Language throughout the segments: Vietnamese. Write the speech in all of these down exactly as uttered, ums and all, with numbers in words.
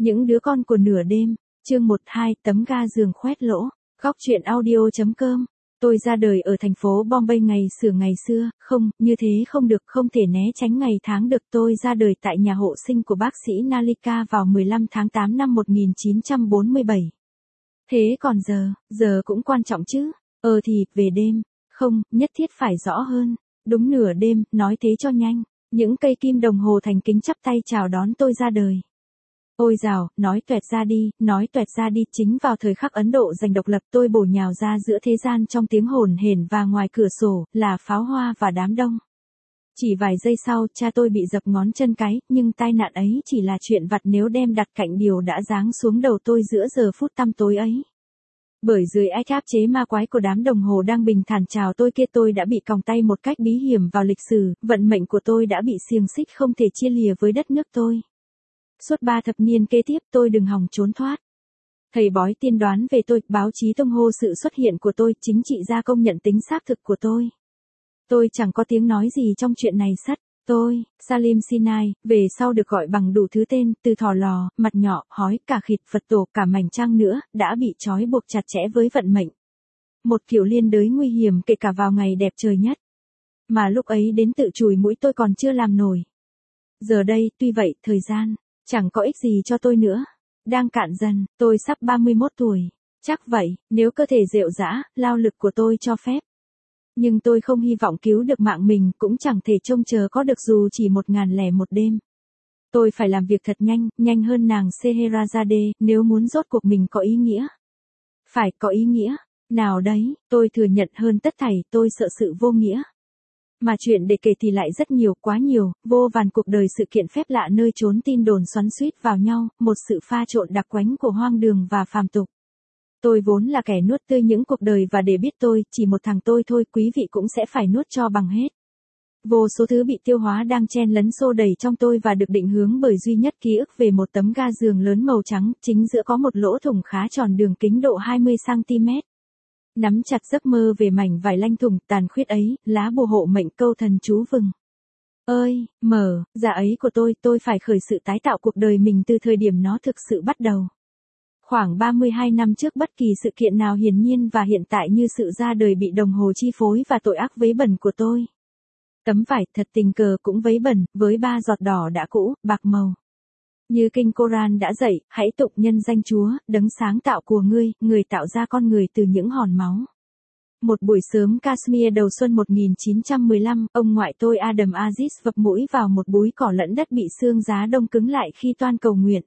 Những đứa con của nửa đêm, chương một hai, tấm ga giường khoét lỗ, góc truyện audio.com. Tôi ra đời ở thành phố Bombay ngày xưa ngày xưa, không, như thế không được, không thể né tránh ngày tháng được. Tôi ra đời tại nhà hộ sinh của bác sĩ Nalika vào mười lăm tháng tám năm một nghìn chín trăm bốn mươi bảy. Thế còn giờ, giờ cũng quan trọng chứ, ờ thì, về đêm, không, nhất thiết phải rõ hơn, đúng nửa đêm, nói thế cho nhanh, những cây kim đồng hồ thành kính chắp tay chào đón tôi ra đời. Ôi dào, nói tuẹt ra đi, nói tuẹt ra đi, chính vào thời khắc Ấn Độ giành độc lập tôi bổ nhào ra giữa thế gian trong tiếng hồn hển và ngoài cửa sổ, là pháo hoa và đám đông. Chỉ vài giây sau, cha tôi bị dập ngón chân cái, nhưng tai nạn ấy chỉ là chuyện vặt nếu đem đặt cạnh điều đã giáng xuống đầu tôi giữa giờ phút tăm tối ấy. Bởi dưới ách áp chế ma quái của đám đồng hồ đang bình thản chào tôi kia, tôi đã bị còng tay một cách bí hiểm vào lịch sử, vận mệnh của tôi đã bị xiềng xích không thể chia lìa với đất nước tôi. Suốt ba thập niên kế tiếp tôi đừng hòng trốn thoát. Thầy bói tiên đoán về tôi, báo chí tung hô sự xuất hiện của tôi, chính trị gia công nhận tính xác thực của tôi. Tôi chẳng có tiếng nói gì trong chuyện này sắt. Tôi, Salim Sinai, về sau được gọi bằng đủ thứ tên, từ thỏ lò, mặt nhỏ, hói, cả khịt, Phật tổ, cả mảnh trăng nữa, đã bị trói buộc chặt chẽ với vận mệnh. Một kiểu liên đới nguy hiểm kể cả vào ngày đẹp trời nhất. Mà lúc ấy đến tự chùi mũi tôi còn chưa làm nổi. Giờ đây, tuy vậy, thời gian chẳng có ích gì cho tôi nữa. Đang cạn dần, tôi sắp ba mươi mốt tuổi. Chắc vậy, nếu cơ thể rệu rã, lao lực của tôi cho phép. Nhưng tôi không hy vọng cứu được mạng mình, cũng chẳng thể trông chờ có được dù chỉ một ngàn lẻ một đêm. Tôi phải làm việc thật nhanh, nhanh hơn nàng Scheherazade, nếu muốn rốt cuộc mình có ý nghĩa. Phải có ý nghĩa. Nào đấy, tôi thừa nhận hơn tất thảy, tôi sợ sự vô nghĩa. Mà chuyện để kể thì lại rất nhiều, quá nhiều, vô vàn cuộc đời sự kiện phép lạ nơi trốn tin đồn xoắn xuýt vào nhau, một sự pha trộn đặc quánh của hoang đường và phàm tục. Tôi vốn là kẻ nuốt tươi những cuộc đời và để biết tôi, chỉ một thằng tôi thôi, quý vị cũng sẽ phải nuốt cho bằng hết. Vô số thứ bị tiêu hóa đang chen lấn xô đầy trong tôi và được định hướng bởi duy nhất ký ức về một tấm ga giường lớn màu trắng, chính giữa có một lỗ thủng khá tròn đường kính độ hai mươi xăng ti mét. Nắm chặt giấc mơ về mảnh vải lanh thủng tàn khuyết ấy, lá bùa hộ mệnh câu thần chú vừng. Ơi, mở, dạ ấy của tôi, tôi phải khởi sự tái tạo cuộc đời mình từ thời điểm nó thực sự bắt đầu. Khoảng ba mươi hai năm trước bất kỳ sự kiện nào hiển nhiên và hiện tại như sự ra đời bị đồng hồ chi phối và tội ác vấy bẩn của tôi. Tấm vải thật tình cờ cũng vấy bẩn, với ba giọt đỏ đã cũ, bạc màu. Như kinh Koran đã dạy, hãy tụng nhân danh Chúa, đấng sáng tạo của ngươi, người tạo ra con người từ những hòn máu. Một buổi sớm Kashmir đầu xuân một nghìn chín trăm mười lăm, ông ngoại tôi Adam Aziz vập mũi vào một búi cỏ lẫn đất bị sương giá đông cứng lại khi toan cầu nguyện.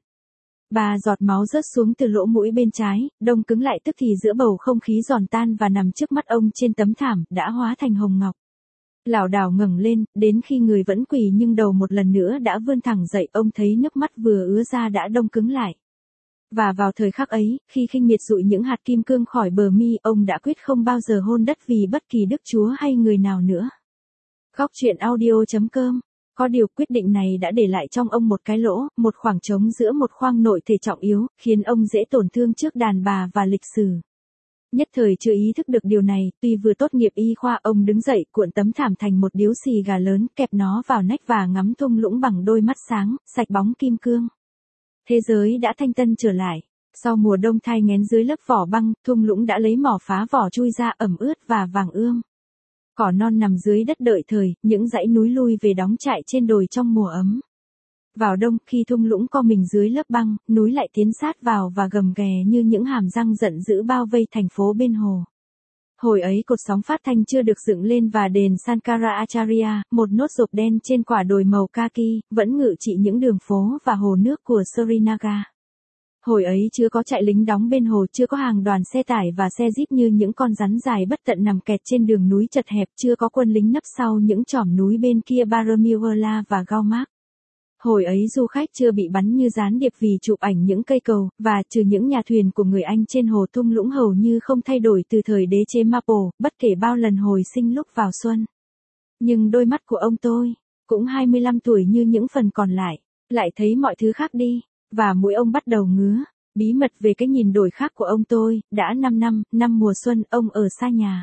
Ba giọt máu rớt xuống từ lỗ mũi bên trái, đông cứng lại tức thì giữa bầu không khí giòn tan và nằm trước mắt ông trên tấm thảm, đã hóa thành hồng ngọc. Lảo đảo ngẩng lên, đến khi người vẫn quỳ nhưng đầu một lần nữa đã vươn thẳng dậy, ông thấy nước mắt vừa ứa ra đã đông cứng lại. Và vào thời khắc ấy, khi khinh miệt dụi những hạt kim cương khỏi bờ mi, ông đã quyết không bao giờ hôn đất vì bất kỳ Đức Chúa hay người nào nữa. Góc truyện audio.com. Có điều quyết định này đã để lại trong ông một cái lỗ, một khoảng trống giữa một khoang nội thể trọng yếu, khiến ông dễ tổn thương trước đàn bà và lịch sử. Nhất thời chưa ý thức được điều này, tuy vừa tốt nghiệp y khoa, ông đứng dậy, cuộn tấm thảm thành một điếu xì gà lớn, kẹp nó vào nách và ngắm thung lũng bằng đôi mắt sáng, sạch bóng kim cương. Thế giới đã thanh tân trở lại. Sau mùa đông thai nghén dưới lớp vỏ băng, thung lũng đã lấy mỏ phá vỏ chui ra ẩm ướt và vàng ươm. Cỏ non nằm dưới đất đợi thời, những dãy núi lui về đóng trại trên đồi trong mùa ấm. Vào đông, khi thung lũng co mình dưới lớp băng, núi lại tiến sát vào và gầm ghè như những hàm răng giận dữ bao vây thành phố bên hồ. Hồi ấy cột sóng phát thanh chưa được dựng lên và đền Sankaracharya, một nốt rộp đen trên quả đồi màu kaki, vẫn ngự trị những đường phố và hồ nước của Srinagar. Hồi ấy chưa có trại lính đóng bên hồ, chưa có hàng đoàn xe tải và xe jeep như những con rắn dài bất tận nằm kẹt trên đường núi chật hẹp, chưa có quân lính nấp sau những chòm núi bên kia Baramulla và Gaumark. Hồi ấy du khách chưa bị bắn như gián điệp vì chụp ảnh những cây cầu, và trừ những nhà thuyền của người Anh trên hồ, thung lũng hầu như không thay đổi từ thời đế chế Mapo, bất kể bao lần hồi sinh lúc vào xuân. Nhưng đôi mắt của ông tôi, cũng hai mươi lăm tuổi như những phần còn lại, lại thấy mọi thứ khác đi, và mũi ông bắt đầu ngứa. Bí mật về cái nhìn đổi khác của ông tôi, đã năm năm, năm mùa xuân, ông ở xa nhà.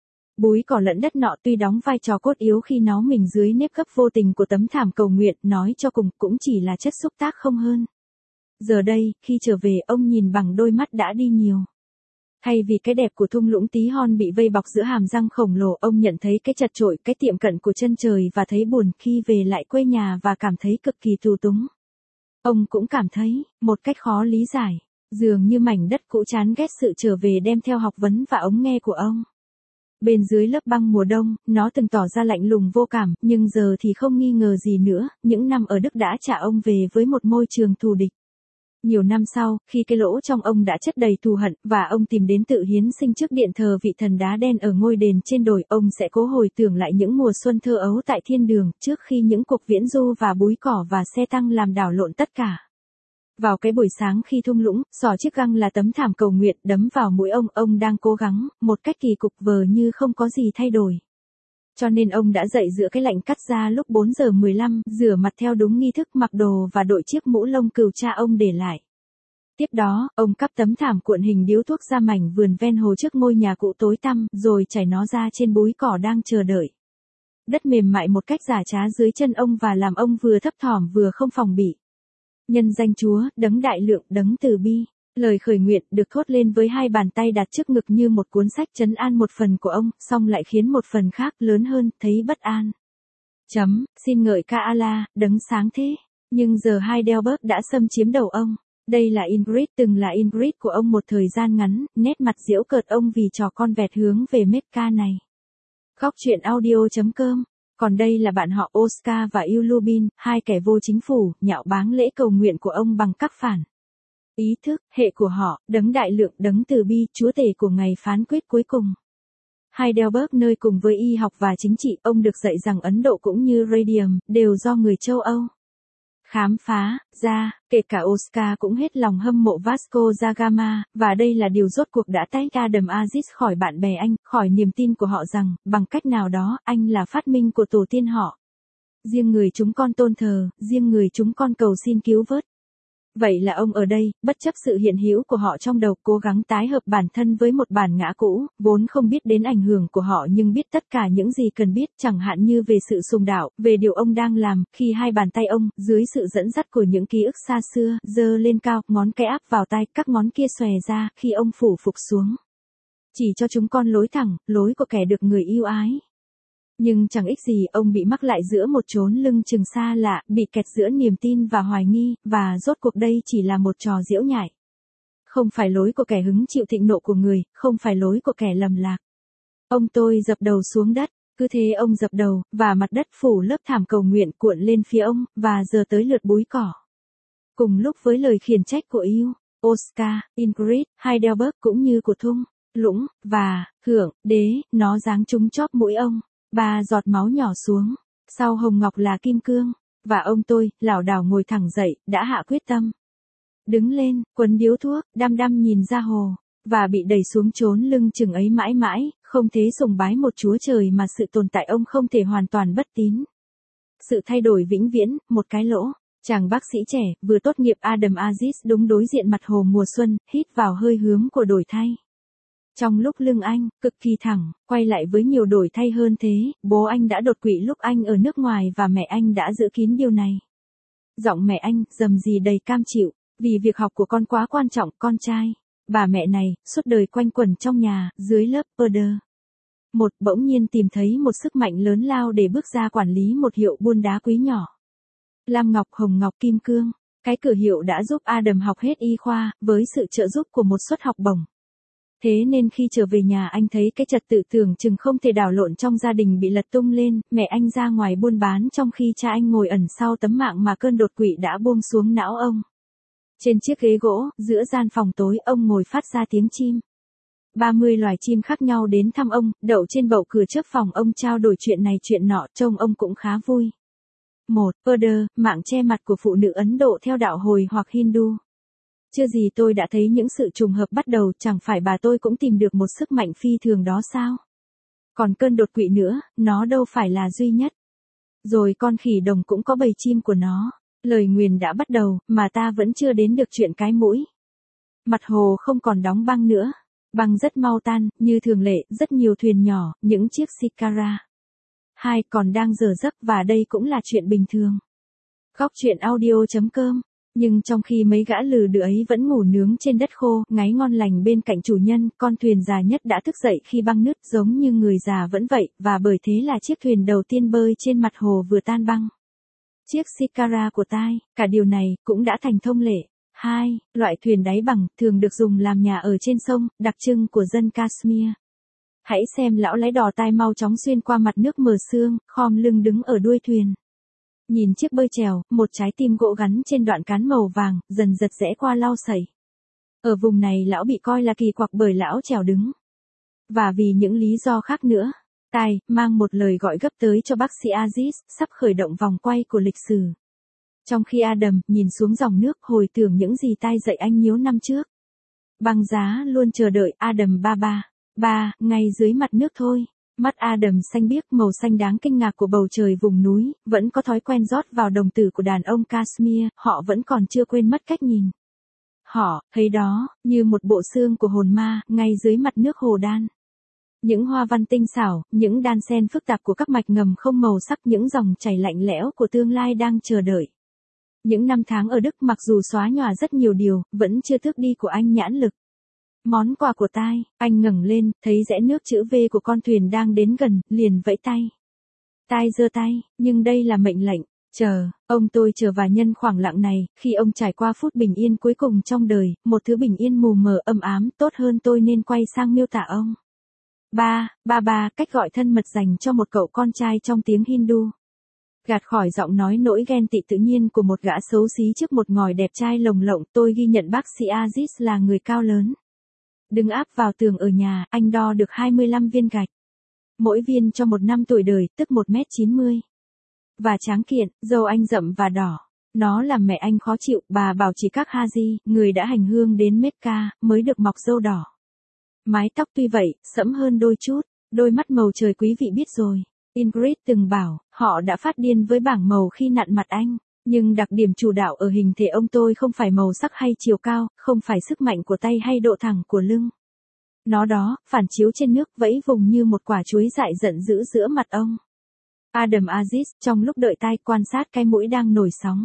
Búi cỏ lẫn đất nọ tuy đóng vai trò cốt yếu khi nó mình dưới nếp gấp vô tình của tấm thảm cầu nguyện, nói cho cùng cũng chỉ là chất xúc tác không hơn. Giờ đây, khi trở về, ông nhìn bằng đôi mắt đã đi nhiều. Thay vì cái đẹp của thung lũng tí hon bị vây bọc giữa hàm răng khổng lồ, ông nhận thấy cái chật chội, cái tiệm cận của chân trời và thấy buồn khi về lại quê nhà và cảm thấy cực kỳ tù túng. Ông cũng cảm thấy, một cách khó lý giải, dường như mảnh đất cũ chán ghét sự trở về đem theo học vấn và ống nghe của ông. Bên dưới lớp băng mùa đông, nó từng tỏ ra lạnh lùng vô cảm, nhưng giờ thì không nghi ngờ gì nữa, những năm ở Đức đã trả ông về với một môi trường thù địch. Nhiều năm sau, khi cái lỗ trong ông đã chất đầy thù hận, và ông tìm đến tự hiến sinh trước điện thờ vị thần đá đen ở ngôi đền trên đồi, ông sẽ cố hồi tưởng lại những mùa xuân thơ ấu tại thiên đường, trước khi những cuộc viễn du và búi cỏ và xe tăng làm đảo lộn tất cả. Vào cái buổi sáng khi thung lũng, xỏ chiếc găng là tấm thảm cầu nguyện đấm vào mũi ông, ông đang cố gắng, một cách kỳ cục vờ như không có gì thay đổi. Cho nên ông đã dậy giữa cái lạnh cắt da lúc bốn giờ mười lăm, rửa mặt theo đúng nghi thức, mặc đồ và đội chiếc mũ lông cừu cha ông để lại. Tiếp đó, ông cắp tấm thảm cuộn hình điếu thuốc ra mảnh vườn ven hồ trước ngôi nhà cũ tối tăm, rồi trải nó ra trên búi cỏ đang chờ đợi. Đất mềm mại một cách giả trá dưới chân ông và làm ông vừa thấp thỏm vừa không phòng bị. Nhân danh Chúa, đấng đại lượng, đấng từ bi. Lời khởi nguyện được thốt lên với hai bàn tay đặt trước ngực như một cuốn sách trấn an một phần của ông, song lại khiến một phần khác lớn hơn thấy bất an. Chấm, xin ngợi ca Allah, đấng sáng thế. Nhưng giờ Heidelberg đã xâm chiếm đầu ông. Đây là Ingrid, từng là Ingrid của ông một thời gian ngắn, nét mặt giễu cợt ông vì trò con vẹt hướng về Mecca này. Góc truyện audio chấm com. Còn đây là bạn họ Oscar và Yulubin, hai kẻ vô chính phủ, nhạo báng lễ cầu nguyện của ông bằng các phản. Ý thức, hệ của họ, đấng đại lượng, đấng từ bi, chúa tể của ngày phán quyết cuối cùng. Heidelberg nơi cùng với y học và chính trị, ông được dạy rằng Ấn Độ cũng như Radium, đều do người châu Âu khám phá ra, kể cả Oscar cũng hết lòng hâm mộ Vasco da Gama, và đây là điều rốt cuộc đã tách Adam Aziz khỏi bạn bè anh, khỏi niềm tin của họ rằng, bằng cách nào đó, anh là phát minh của tổ tiên họ. Riêng người chúng con tôn thờ, riêng người chúng con cầu xin cứu vớt. Vậy là ông ở đây, bất chấp sự hiện hữu của họ trong đầu, cố gắng tái hợp bản thân với một bản ngã cũ, vốn không biết đến ảnh hưởng của họ nhưng biết tất cả những gì cần biết, chẳng hạn như về sự sùng đạo, về điều ông đang làm, khi hai bàn tay ông, dưới sự dẫn dắt của những ký ức xa xưa, giơ lên cao, ngón cái áp vào tai, các ngón kia xòe ra, khi ông phủ phục xuống. Chỉ cho chúng con lối thẳng, lối của kẻ được người yêu ái. Nhưng chẳng ích gì, ông bị mắc lại giữa một chốn lưng chừng xa lạ, bị kẹt giữa niềm tin và hoài nghi, và rốt cuộc đây chỉ là một trò giễu nhại. Không phải lối của kẻ hứng chịu thịnh nộ của người, không phải lối của kẻ lầm lạc. Ông tôi dập đầu xuống đất, cứ thế ông dập đầu, và mặt đất phủ lớp thảm cầu nguyện cuộn lên phía ông, và giờ tới lượt búi cỏ. Cùng lúc với lời khiển trách của yêu, Oscar, Ingrid, Heidelberg cũng như của thung lũng, và, hưởng, đế, nó giáng trúng chóp mũi ông. Ba giọt máu nhỏ xuống, sau hồng ngọc là kim cương, và ông tôi, lảo đảo ngồi thẳng dậy, đã hạ quyết tâm. Đứng lên, quấn điếu thuốc, đăm đăm nhìn ra hồ, và bị đẩy xuống chốn lưng chừng ấy mãi mãi, không thế sùng bái một chúa trời mà sự tồn tại ông không thể hoàn toàn bất tín. Sự thay đổi vĩnh viễn, một cái lỗ. Chàng bác sĩ trẻ, vừa tốt nghiệp Adam Aziz đúng đối diện mặt hồ mùa xuân, hít vào hơi hướng của đổi thay. Trong lúc lưng anh, cực kỳ thẳng, quay lại với nhiều đổi thay hơn thế, bố anh đã đột quỵ lúc anh ở nước ngoài và mẹ anh đã giữ kín điều này. Giọng mẹ anh, rầm rì đầy cam chịu, vì việc học của con quá quan trọng, con trai. Bà mẹ này, suốt đời quanh quẩn trong nhà, dưới lớp order. Một, bỗng nhiên tìm thấy một sức mạnh lớn lao để bước ra quản lý một hiệu buôn đá quý nhỏ. Lam ngọc, hồng ngọc, kim cương. Cái cửa hiệu đã giúp Adam học hết y khoa, với sự trợ giúp của một suất học bổng. Thế nên khi trở về nhà anh thấy cái trật tự tưởng chừng không thể đảo lộn trong gia đình bị lật tung lên, mẹ anh ra ngoài buôn bán trong khi cha anh ngồi ẩn sau tấm mạng mà cơn đột quỵ đã buông xuống não ông. Trên chiếc ghế gỗ, giữa gian phòng tối, ông ngồi phát ra tiếng chim. ba mươi loài chim khác nhau đến thăm ông, đậu trên bậu cửa trước phòng ông trao đổi chuyện này chuyện nọ, trông ông cũng khá vui. một. Order, mạng che mặt của phụ nữ Ấn Độ theo đạo Hồi hoặc Hindu. Chưa gì tôi đã thấy những sự trùng hợp bắt đầu, chẳng phải bà tôi cũng tìm được một sức mạnh phi thường đó sao? Còn cơn đột quỵ nữa, nó đâu phải là duy nhất. Rồi con khỉ đồng cũng có bầy chim của nó. Lời nguyền đã bắt đầu, mà ta vẫn chưa đến được chuyện cái mũi. Mặt hồ không còn đóng băng nữa. Băng rất mau tan, như thường lệ, rất nhiều thuyền nhỏ, những chiếc shikara. Hai còn đang dở giấc và đây cũng là chuyện bình thường. Góc truyện audio chấm com Nhưng trong khi mấy gã lừ đừ ấy vẫn ngủ nướng trên đất khô, ngáy ngon lành bên cạnh chủ nhân, con thuyền già nhất đã thức dậy khi băng nứt giống như người già vẫn vậy, và bởi thế là chiếc thuyền đầu tiên bơi trên mặt hồ vừa tan băng. Chiếc Shikara của tai, cả điều này, cũng đã thành thông lệ. hai. Loại thuyền đáy bằng, thường được dùng làm nhà ở trên sông, đặc trưng của dân Kashmir. Hãy xem lão lái đò tai mau chóng xuyên qua mặt nước mờ sương, khom lưng đứng ở đuôi thuyền. Nhìn chiếc bơi chèo, một trái tim gỗ gắn trên đoạn cán màu vàng, dần giật rẽ qua lau sẩy. Ở vùng này lão bị coi là kỳ quặc bởi lão chèo đứng. Và vì những lý do khác nữa, tai, mang một lời gọi gấp tới cho bác sĩ Aziz, sắp khởi động vòng quay của lịch sử. Trong khi Adam, nhìn xuống dòng nước, hồi tưởng những gì tai dạy anh nhiều năm trước. Băng giá luôn chờ đợi, Adam ba ba. ba, ngay dưới mặt nước thôi. Mắt Adam xanh biếc màu xanh đáng kinh ngạc của bầu trời vùng núi, vẫn có thói quen rót vào đồng tử của đàn ông Kashmir, họ vẫn còn chưa quên mất cách nhìn. Họ, thấy đó, như một bộ xương của hồn ma, ngay dưới mặt nước hồ đan. Những hoa văn tinh xảo, những đan xen phức tạp của các mạch ngầm không màu sắc, những dòng chảy lạnh lẽo của tương lai đang chờ đợi. Những năm tháng ở Đức mặc dù xóa nhòa rất nhiều điều, vẫn chưa tước đi của anh nhãn lực. Món quà của tai, anh ngẩng lên, thấy rẽ nước chữ V của con thuyền đang đến gần, liền vẫy tay. Tai giơ tay, nhưng đây là mệnh lệnh. Chờ, ông tôi chờ và nhân khoảng lặng này, khi ông trải qua phút bình yên cuối cùng trong đời, một thứ bình yên mù mờ âm ám, tốt hơn tôi nên quay sang miêu tả ông. Ba, ba ba, cách gọi thân mật dành cho một cậu con trai trong tiếng Hindu. Gạt khỏi giọng nói nỗi ghen tị tự nhiên của một gã xấu xí trước một ngòi đẹp trai lồng lộng, tôi ghi nhận bác sĩ Aziz là người cao lớn. Đứng áp vào tường ở nhà, anh đo được hai mươi lăm viên gạch. Mỗi viên cho một năm tuổi đời, tức một mét chín mươi. Và tráng kiện, râu anh rậm và đỏ. Nó làm mẹ anh khó chịu, bà bảo chỉ các Haji, người đã hành hương đến Mecca, mới được mọc râu đỏ. Mái tóc tuy vậy, sẫm hơn đôi chút, đôi mắt màu trời quý vị biết rồi. Ingrid từng bảo, họ đã phát điên với bảng màu khi nặn mặt anh. Nhưng đặc điểm chủ đạo ở hình thể ông tôi không phải màu sắc hay chiều cao, không phải sức mạnh của tay hay độ thẳng của lưng. Nó đó, phản chiếu trên nước vẫy vùng như một quả chuối dại giận dữ giữa mặt ông. Adam Aziz, trong lúc đợi tai quan sát cái mũi đang nổi sóng.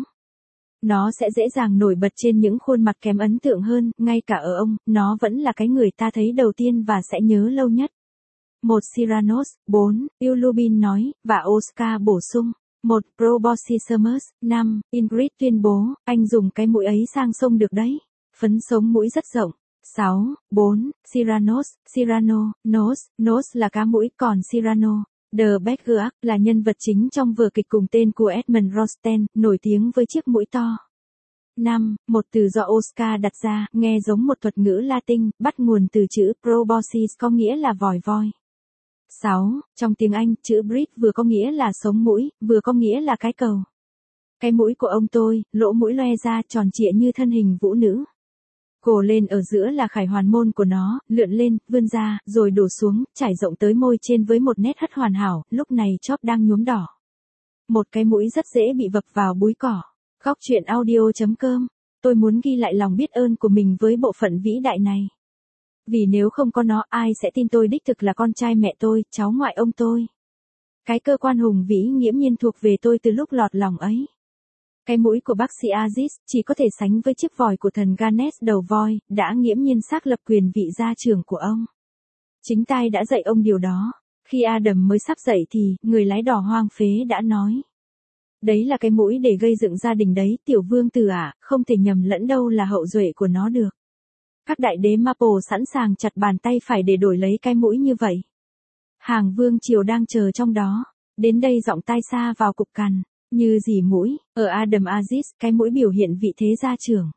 Nó sẽ dễ dàng nổi bật trên những khuôn mặt kém ấn tượng hơn, ngay cả ở ông, nó vẫn là cái người ta thấy đầu tiên và sẽ nhớ lâu nhất. Một Cyrano's, bốn, Ulubin nói, và Oscar bổ sung. Một Proboscisamus, năm, Ingrid tuyên bố, anh dùng cái mũi ấy sang sông được đấy. Phấn sống mũi rất rộng. sáu, bốn, Cyrano's, Cyrano, nose, nose là cá mũi, còn Cyrano, The Bergerac, là nhân vật chính trong vở kịch cùng tên của Edmund Rostand, nổi tiếng với chiếc mũi to. năm. Một từ do Oscar đặt ra, nghe giống một thuật ngữ Latin, bắt nguồn từ chữ proboscis có nghĩa là vòi voi. sáu. Trong tiếng Anh, chữ brit vừa có nghĩa là sống mũi, vừa có nghĩa là cái cầu. Cái mũi của ông tôi, lỗ mũi loe ra tròn trịa như thân hình vũ nữ. Cổ lên ở giữa là khải hoàn môn của nó, lượn lên, vươn ra, rồi đổ xuống, trải rộng tới môi trên với một nét hất hoàn hảo, lúc này chóp đang nhuốm đỏ. Một cái mũi rất dễ bị vập vào búi cỏ. Góc truyện audio chấm com. Tôi muốn ghi lại lòng biết ơn của mình với bộ phận vĩ đại này. Vì nếu không có nó, ai sẽ tin tôi đích thực là con trai mẹ tôi, cháu ngoại ông tôi. Cái cơ quan hùng vĩ nghiễm nhiên thuộc về tôi từ lúc lọt lòng ấy. Cái mũi của bác sĩ Aziz chỉ có thể sánh với chiếc vòi của thần Ganesh đầu voi, đã nghiễm nhiên xác lập quyền vị gia trưởng của ông. Chính tai đã dạy ông điều đó. Khi Adam mới sắp dậy thì, người lái đò hoang phế đã nói. Đấy là cái mũi để gây dựng gia đình đấy, tiểu vương tử ạ, à, không thể nhầm lẫn đâu là hậu duệ của nó được. Các đại đế Maple sẵn sàng chặt bàn tay phải để đổi lấy cái mũi như vậy. Hàng vương triều đang chờ trong đó. Đến đây giọng tai xa vào cục cằn. Như dì mũi, ở Adam Aziz, cái mũi biểu hiện vị thế gia trưởng.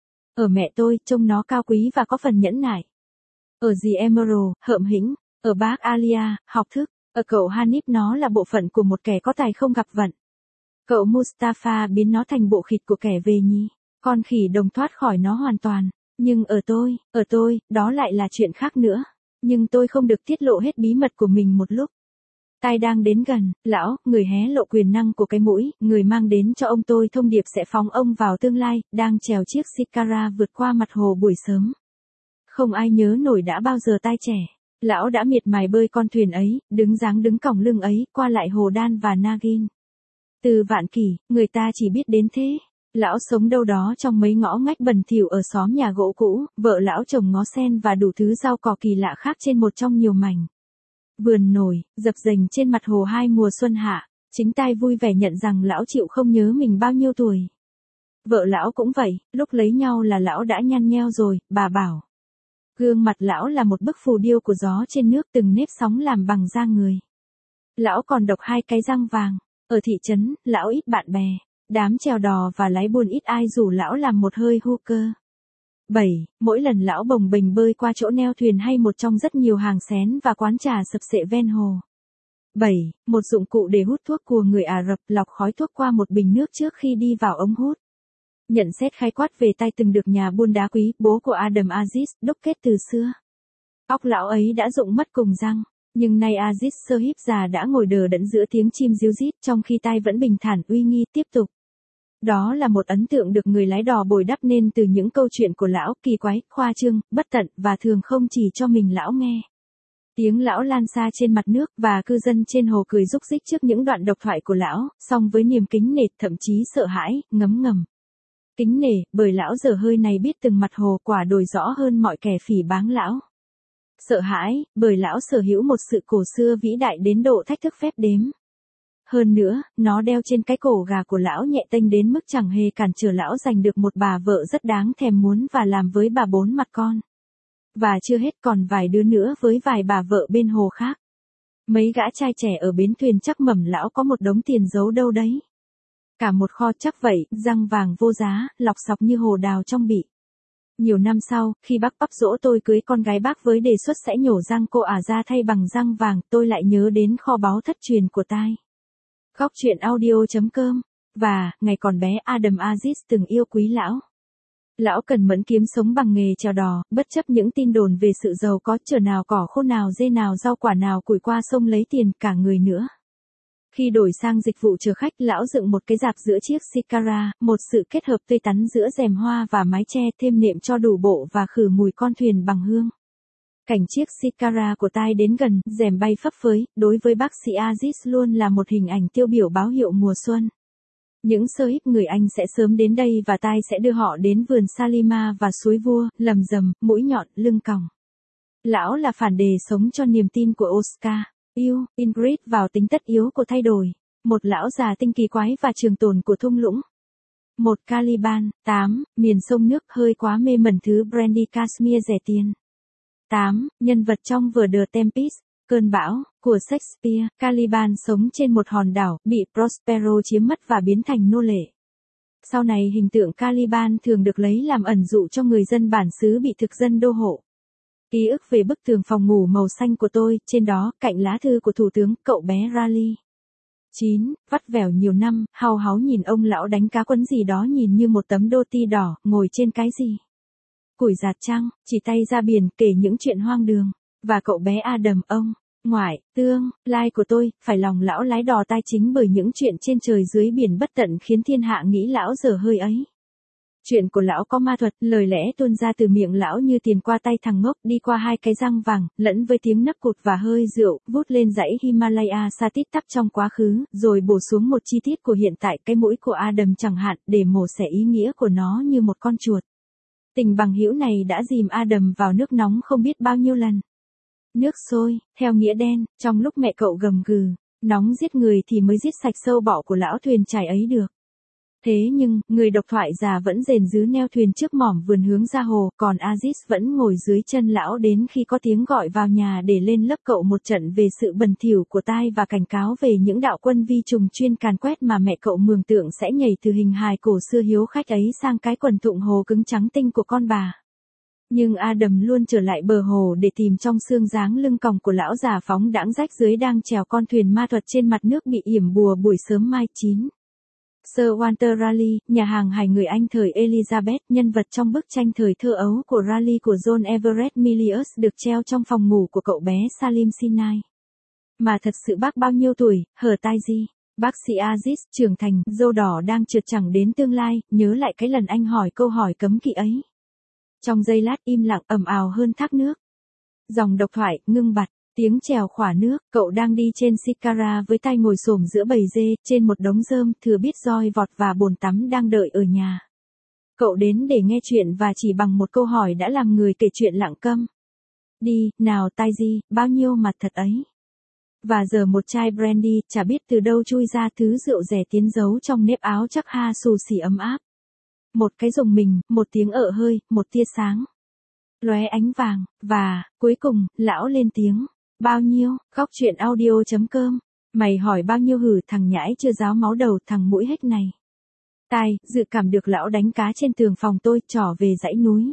Ở mẹ tôi, trông nó cao quý và có phần nhẫn nại. Ở dì Emerald, hợm hĩnh. Ở bác Alia, học thức. Ở cậu Hanif nó là bộ phận của một kẻ có tài không gặp vận. Cậu Mustafa biến nó thành bộ khịt của kẻ về nhi. Con khỉ đồng thoát khỏi nó hoàn toàn. Nhưng ở tôi, ở tôi, đó lại là chuyện khác nữa. Nhưng tôi không được tiết lộ hết bí mật của mình một lúc. Tai đang đến gần, lão, người hé lộ quyền năng của cái mũi, người mang đến cho ông tôi thông điệp sẽ phóng ông vào tương lai, đang chèo chiếc Shikara vượt qua mặt hồ buổi sớm. Không ai nhớ nổi đã bao giờ tai trẻ. Lão đã miệt mài bơi con thuyền ấy, đứng dáng đứng còng lưng ấy, qua lại hồ đan và Nagin. Từ vạn kỷ, người ta chỉ biết đến thế. Lão sống đâu đó trong mấy ngõ ngách bẩn thỉu ở xóm nhà gỗ cũ, vợ lão trồng ngó sen và đủ thứ rau cỏ kỳ lạ khác trên một trong nhiều mảnh vườn nổi, dập dềnh trên mặt hồ hai mùa xuân hạ, chính tai vui vẻ nhận rằng lão chịu không nhớ mình bao nhiêu tuổi. Vợ lão cũng vậy, lúc lấy nhau là lão đã nhăn nheo rồi, bà bảo. Gương mặt lão là một bức phù điêu của gió trên nước từng nếp sóng làm bằng da người. Lão còn độc hai cái răng vàng, ở thị trấn, lão ít bạn bè, đám chèo đò và lái buôn ít ai rủ lão làm một hơi hooker. bảy. Mỗi lần lão bồng bềnh bơi qua chỗ neo thuyền hay một trong rất nhiều hàng xén và quán trà sập sệ ven hồ. bảy. Một dụng cụ để hút thuốc của người Ả Rập lọc khói thuốc qua một bình nước trước khi đi vào ống hút. Nhận xét khái quát về tay từng được nhà buôn đá quý, bố của Adam Aziz, đúc kết từ xưa. Óc lão ấy đã rụng mất cùng răng, nhưng nay Aziz Sahib già đã ngồi đờ đẫn giữa tiếng chim ríu rít trong khi tai vẫn bình thản uy nghi tiếp tục. Đó là một ấn tượng được người lái đò bồi đắp nên từ những câu chuyện của lão, kỳ quái, khoa trương, bất tận và thường không chỉ cho mình lão nghe. Tiếng lão lan xa trên mặt nước và cư dân trên hồ cười rúc rích trước những đoạn độc thoại của lão, song với niềm kính nể, thậm chí sợ hãi, ngấm ngầm. Kính nể, bởi lão dở hơi này biết từng mặt hồ quả đồi rõ hơn mọi kẻ phỉ báng lão. Sợ hãi, bởi lão sở hữu một sự cổ xưa vĩ đại đến độ thách thức phép đếm. Hơn nữa, nó đeo trên cái cổ gà của lão nhẹ tênh đến mức chẳng hề cản trở lão giành được một bà vợ rất đáng thèm muốn và làm với bà bốn mặt con. Và chưa hết còn vài đứa nữa với vài bà vợ bên hồ khác. Mấy gã trai trẻ ở bến thuyền chắc mẩm lão có một đống tiền giấu đâu đấy. Cả một kho chắc vậy, răng vàng vô giá, lọc sọc như hồ đào trong bị. Nhiều năm sau, khi bác bắp dỗ tôi cưới con gái bác với đề xuất sẽ nhổ răng cô ả ra thay bằng răng vàng, tôi lại nhớ đến kho báu thất truyền của tai. Góc truyện audio chấm com. Và, ngày còn bé Adam Aziz từng yêu quý lão. Lão cần mẫn kiếm sống bằng nghề chèo đò, bất chấp những tin đồn về sự giàu có, chở nào cỏ khô nào dê nào rau quả nào củi qua sông lấy tiền cả người nữa. Khi đổi sang dịch vụ chở khách, lão dựng một cái rạp giữa chiếc Sikara, một sự kết hợp tươi tắn giữa rèm hoa và mái che, thêm nệm cho đủ bộ và khử mùi con thuyền bằng hương. Cảnh chiếc Sikara của tai đến gần, rèm bay phấp phới, đối với bác sĩ Aziz luôn là một hình ảnh tiêu biểu báo hiệu mùa xuân. Những sơ híp người Anh sẽ sớm đến đây và tai sẽ đưa họ đến vườn Salima và suối vua, lầm rầm, mũi nhọn, lưng còng. Lão là phản đề sống cho niềm tin của Oscar. Yêu, Ingrid vào tính tất yếu của thay đổi. Một lão già tinh kỳ quái và trường tồn của thung lũng. Một Caliban. tám. Miền sông nước hơi quá mê mẩn thứ brandy Kashmir rẻ tiền. tám. Nhân vật trong vở The Tempest, cơn bão, của Shakespeare. Caliban sống trên một hòn đảo, bị Prospero chiếm mất và biến thành nô lệ. Sau này hình tượng Caliban thường được lấy làm ẩn dụ cho người dân bản xứ bị thực dân đô hộ. Ký ức về bức tường phòng ngủ màu xanh của tôi, trên đó, cạnh lá thư của Thủ tướng, cậu bé Raleigh. chín. Vắt vẻo nhiều năm, hao háo nhìn ông lão đánh cá quấn gì đó nhìn như một tấm đô ti đỏ, ngồi trên cái gì. Củi giạt trăng, chỉ tay ra biển, kể những chuyện hoang đường. Và cậu bé Adam, ông, ngoại, tương, lai của tôi, phải lòng lão lái đò tai chính bởi những chuyện trên trời dưới biển bất tận khiến thiên hạ nghĩ lão dở hơi ấy. Chuyện của lão có ma thuật, lời lẽ tuôn ra từ miệng lão như tiền qua tay thằng ngốc, đi qua hai cái răng vàng, lẫn với tiếng nấc cụt và hơi rượu, vút lên dãy Himalaya xa tít tắp trong quá khứ, rồi bổ xuống một chi tiết của hiện tại, cái mũi của Adam chẳng hạn, để mổ xẻ ý nghĩa của nó như một con chuột. Tình bằng hữu này đã dìm Adam vào nước nóng không biết bao nhiêu lần. Nước sôi, theo nghĩa đen, trong lúc mẹ cậu gầm gừ, nóng giết người thì mới giết sạch sâu bọ của lão thuyền chài ấy được. Thế nhưng, người độc thoại già vẫn rền rứ neo thuyền trước mỏm vườn hướng ra hồ, còn Aziz vẫn ngồi dưới chân lão đến khi có tiếng gọi vào nhà để lên lớp cậu một trận về sự bẩn thỉu của tai và cảnh cáo về những đạo quân vi trùng chuyên càn quét mà mẹ cậu mường tượng sẽ nhảy từ hình hài cổ xưa hiếu khách ấy sang cái quần thụng hồ cứng trắng tinh của con bà. Nhưng Adam luôn trở lại bờ hồ để tìm trong xương dáng lưng còng của lão già phóng đãng rách dưới đang chèo con thuyền ma thuật trên mặt nước bị yểm bùa buổi sớm mai. chín. Sir Walter Raleigh, nhà hàng hải người Anh thời Elizabeth, nhân vật trong bức tranh thời thơ ấu của Raleigh của John Everett Milius được treo trong phòng ngủ của cậu bé Salim Sinai. Mà thật sự bác bao nhiêu tuổi, hở tai gì? Bác sĩ Aziz, trưởng thành, râu đỏ đang trượt chẳng đến tương lai, nhớ lại cái lần anh hỏi câu hỏi cấm kỵ ấy. Trong giây lát im lặng ầm ào hơn thác nước. Dòng độc thoại, ngưng bặt. Tiếng chèo khỏa nước, cậu đang đi trên Sikara với tay ngồi xổm giữa bầy dê, trên một đống rơm, thừa biết roi vọt và bồn tắm đang đợi ở nhà. Cậu đến để nghe chuyện và chỉ bằng một câu hỏi đã làm người kể chuyện lặng câm. Đi, nào Taiji, bao nhiêu mặt thật ấy. Và giờ một chai brandy, chả biết từ đâu chui ra thứ rượu rẻ tiến giấu trong nếp áo chắc ha xù xì ấm áp. Một cái rùng mình, một tiếng ợ hơi, một tia sáng. Lóe ánh vàng, và, cuối cùng, lão lên tiếng. Bao nhiêu, khóc chuyện audio chấm com. Mày hỏi bao nhiêu hử thằng nhãi chưa ráo máu đầu thằng mũi hết này. Tai, dự cảm được lão đánh cá trên tường phòng tôi, trỏ về dãy núi.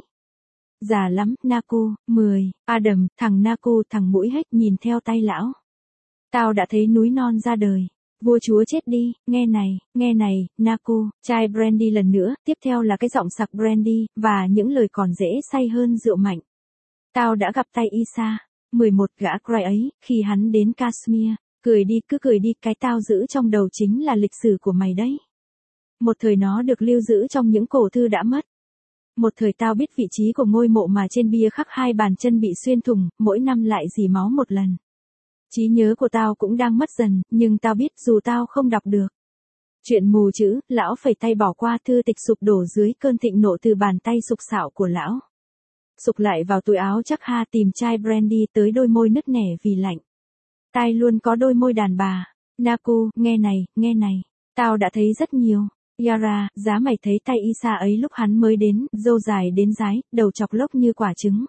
Già lắm, Naku, mười, Adam, thằng Naku, thằng mũi hết nhìn theo tay lão. Tao đã thấy núi non ra đời. Vua chúa chết đi, nghe này, nghe này, Naku, chai brandy lần nữa, tiếp theo là cái giọng sặc brandy, và những lời còn dễ say hơn rượu mạnh. Tao đã gặp tay Isa, mười một gã cry ấy, khi hắn đến Kashmir, cười đi cứ cười đi, cái tao giữ trong đầu chính là lịch sử của mày đấy. Một thời nó được lưu giữ trong những cổ thư đã mất. Một thời tao biết vị trí của ngôi mộ mà trên bia khắc hai bàn chân bị xuyên thủng, mỗi năm lại rỉ máu một lần. Trí nhớ của tao cũng đang mất dần, nhưng tao biết dù tao không đọc được. Chuyện mù chữ, lão phẩy tay bỏ qua thư tịch sụp đổ dưới cơn thịnh nộ từ bàn tay sục sạo của lão. Sục lại vào túi áo chắc ha tìm chai brandy tới đôi môi nứt nẻ vì lạnh. Tai luôn có đôi môi đàn bà. Naku, nghe này, nghe này. Tao đã thấy rất nhiều. Yara, giá mày thấy tay Isa ấy lúc hắn mới đến, râu dài đến rái, đầu chọc lốc như quả trứng.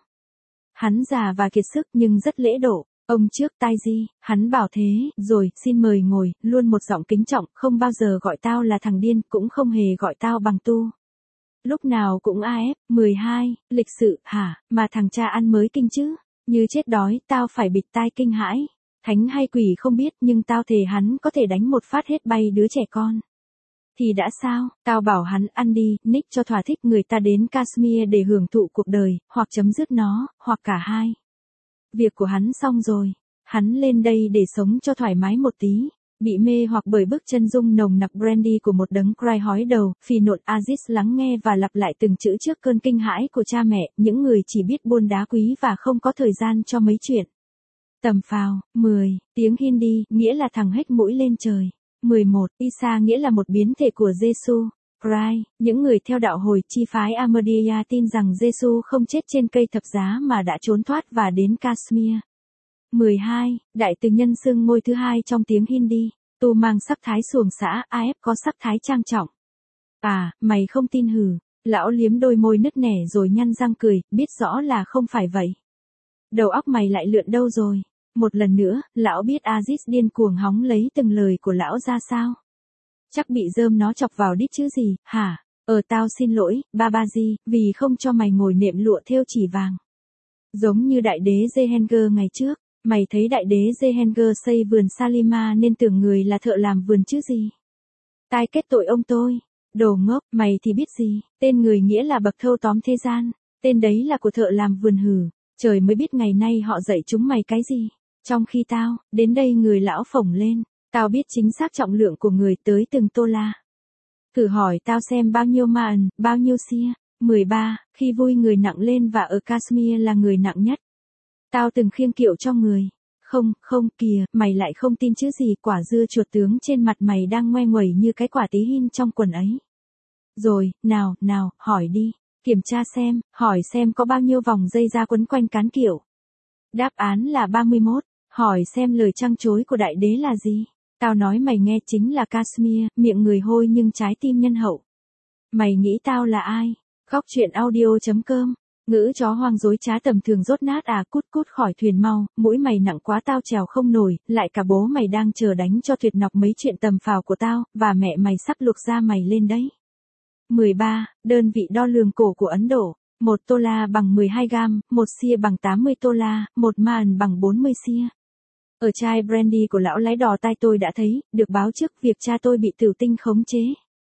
Hắn già và kiệt sức nhưng rất lễ độ. Ông trước Taiji, hắn bảo thế, rồi, xin mời ngồi, luôn một giọng kính trọng, không bao giờ gọi tao là thằng điên, cũng không hề gọi tao bằng tu. Lúc nào cũng a ép, mười hai, lịch sự, hả, mà thằng cha ăn mới kinh chứ, như chết đói, tao phải bịt tai kinh hãi. Thánh hay quỷ không biết, nhưng tao thề hắn có thể đánh một phát hết bay đứa trẻ con. Thì đã sao, tao bảo hắn ăn đi, nick cho thỏa thích người ta đến Kashmir để hưởng thụ cuộc đời, hoặc chấm dứt nó, hoặc cả hai. Việc của hắn xong rồi, hắn lên đây để sống cho thoải mái một tí, bị mê hoặc bởi bức chân dung nồng nặc brandy của một đấng cry hói đầu, phi nộn Aziz lắng nghe và lặp lại từng chữ trước cơn kinh hãi của cha mẹ, những người chỉ biết buôn đá quý và không có thời gian cho mấy chuyện. Tầm phào, mười, tiếng Hindi, nghĩa là thằng hếch mũi lên trời. mười một, Isa nghĩa là một biến thể của Giêsu. Cry, những người theo đạo hồi chi phái Ahmadiyya tin rằng Giêsu không chết trên cây thập giá mà đã trốn thoát và đến Kashmir. mười hai, đại từ nhân xưng ngôi thứ hai trong tiếng Hindi, tu mang sắc thái xuồng xã, a ép có sắc thái trang trọng. À, mày không tin hử, lão liếm đôi môi nứt nẻ rồi nhăn răng cười, biết rõ là không phải vậy. Đầu óc mày lại lượn đâu rồi? Một lần nữa, lão biết Aziz điên cuồng hóng lấy từng lời của lão ra sao. Chắc bị rơm nó chọc vào đít chứ gì, hả? Ờ tao xin lỗi, Babaji, vì không cho mày ngồi nệm lụa thêu chỉ vàng. Giống như đại đế Jehangir ngày trước, mày thấy đại đế Jehangir xây vườn Salima nên tưởng người là thợ làm vườn chứ gì. Tai kết tội ông tôi. Đồ ngốc, mày thì biết gì, tên người nghĩa là bậc thâu tóm thế gian, tên đấy là của thợ làm vườn hử. Trời mới biết ngày nay họ dạy chúng mày cái gì. Trong khi tao, đến đây người lão phổng lên. Tao biết chính xác trọng lượng của người tới từng tô la. Thử hỏi tao xem bao nhiêu màn, bao nhiêu xia. mười ba, khi vui người nặng lên và ở Kashmir là người nặng nhất. Tao từng khiêng kiệu cho người. Không, không, kìa, mày lại không tin chứ gì, quả dưa chuột tướng trên mặt mày đang ngoe nguẩy như cái quả tí hin trong quần ấy. Rồi, nào, nào, hỏi đi. Kiểm tra xem, hỏi xem có bao nhiêu vòng dây da quấn quanh cán kiệu. Đáp án là ba mươi mốt. Hỏi xem lời trăng chối của đại đế là gì. Tao nói mày nghe chính là Kashmir, miệng người hôi nhưng trái tim nhân hậu. Mày nghĩ tao là ai? Khóc chuyện audio chấm com. Ngữ chó hoang dối trá tầm thường rốt nát à, cút cút khỏi thuyền mau, mũi mày nặng quá tao trèo không nổi, lại cả bố mày đang chờ đánh cho tuyệt nọc mấy chuyện tầm phào của tao, và mẹ mày sắp luộc da mày lên đấy. mười ba, đơn vị đo lường cổ của Ấn Độ. Một tô la bằng mười hai gam, một sia bằng tám mươi tô la, một man bằng bốn mươi sia. Ở chai brandy của lão lái đò tai tôi đã thấy, được báo trước việc cha tôi bị tử tinh khống chế.